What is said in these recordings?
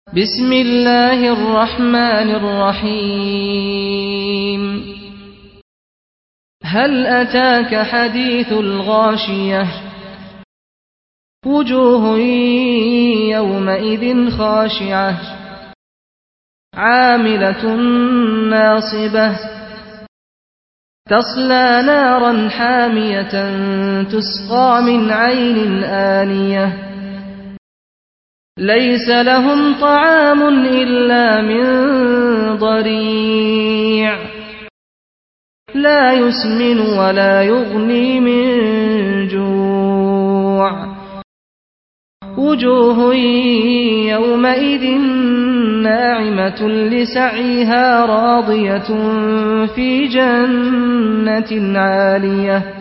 بسم الله الرحمن الرحيم هل أتاك حديث الغاشية وجوه يومئذ خاشعة عاملة ناصبة تصلى نارا حامية تسقى من عين آنية ليس لهم طعام إلا من ضريع لا يسمن ولا يغني من جوع وجوه يومئذ ناعمة لسعيها راضية في جنة عالية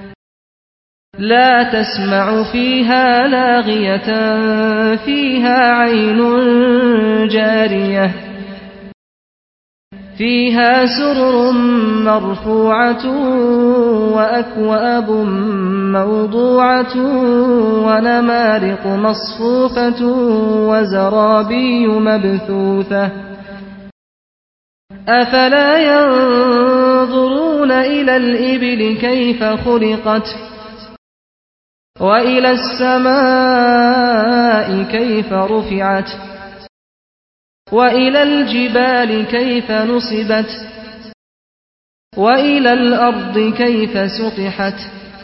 لا تسمع فيها لاغية فيها عين جارية فيها سرر مرفوعة وأكواب موضوعة ونمارق مصفوفة وزرابي مبثوثة أفلا ينظرون إلى الإبل كيف خلقت وإلى السماء كيف رفعت وإلى الجبال كيف نصبت وإلى الأرض كيف سطحت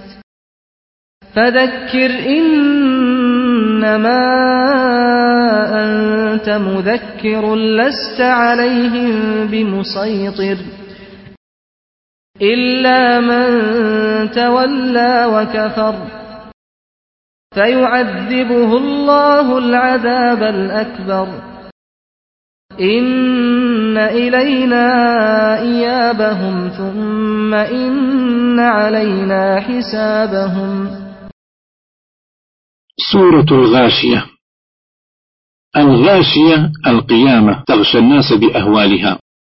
فذكر إنما أنت مذكر لست عليهم بمسيطر إلا من تولى وكفر فيعذبه الله العذاب الأكبر إن إلينا إيابهم ثم إن علينا حسابهم. سورة الغاشية. الغاشية القيامة تغشى الناس بأهوالها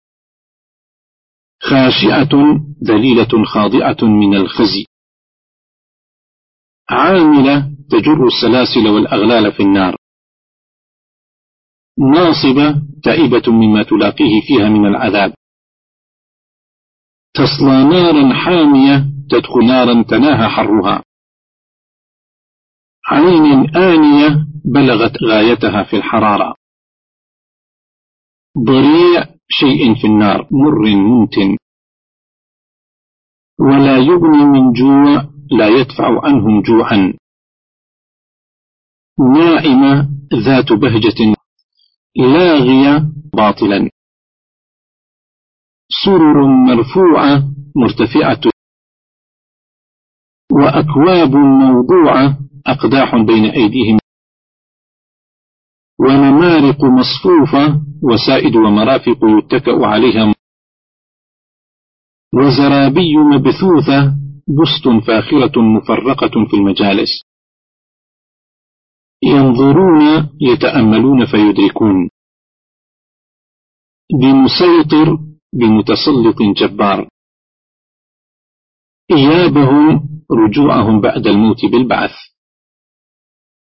خاشعة ذليلة خاضعة من الخزي عاملة تجر السلاسل والأغلال في النار ناصبة تائبة مما تلاقيه فيها من العذاب تصلى نارا حامية تدخل نارا تناهى حرها عين آنية بلغت غايتها في الحرارة ضريع شيء في النار مر منتن ولا يغني من جوع لا يدفع عنهم جوعا نائمة ذات بهجة لاغية باطلا سرر مرفوعة مرتفعة وأكواب موضوعة أقداح بين أيديهم ونمارق مصفوفة وسائد ومرافق يتكأ عليها وزرابي مبثوثة بسط فاخرة مفرقة في المجالس ينظرون يتأملون فيدركون بمسيطر بمتسلط جبار إيابهم رجوعهم بعد الموت بالبعث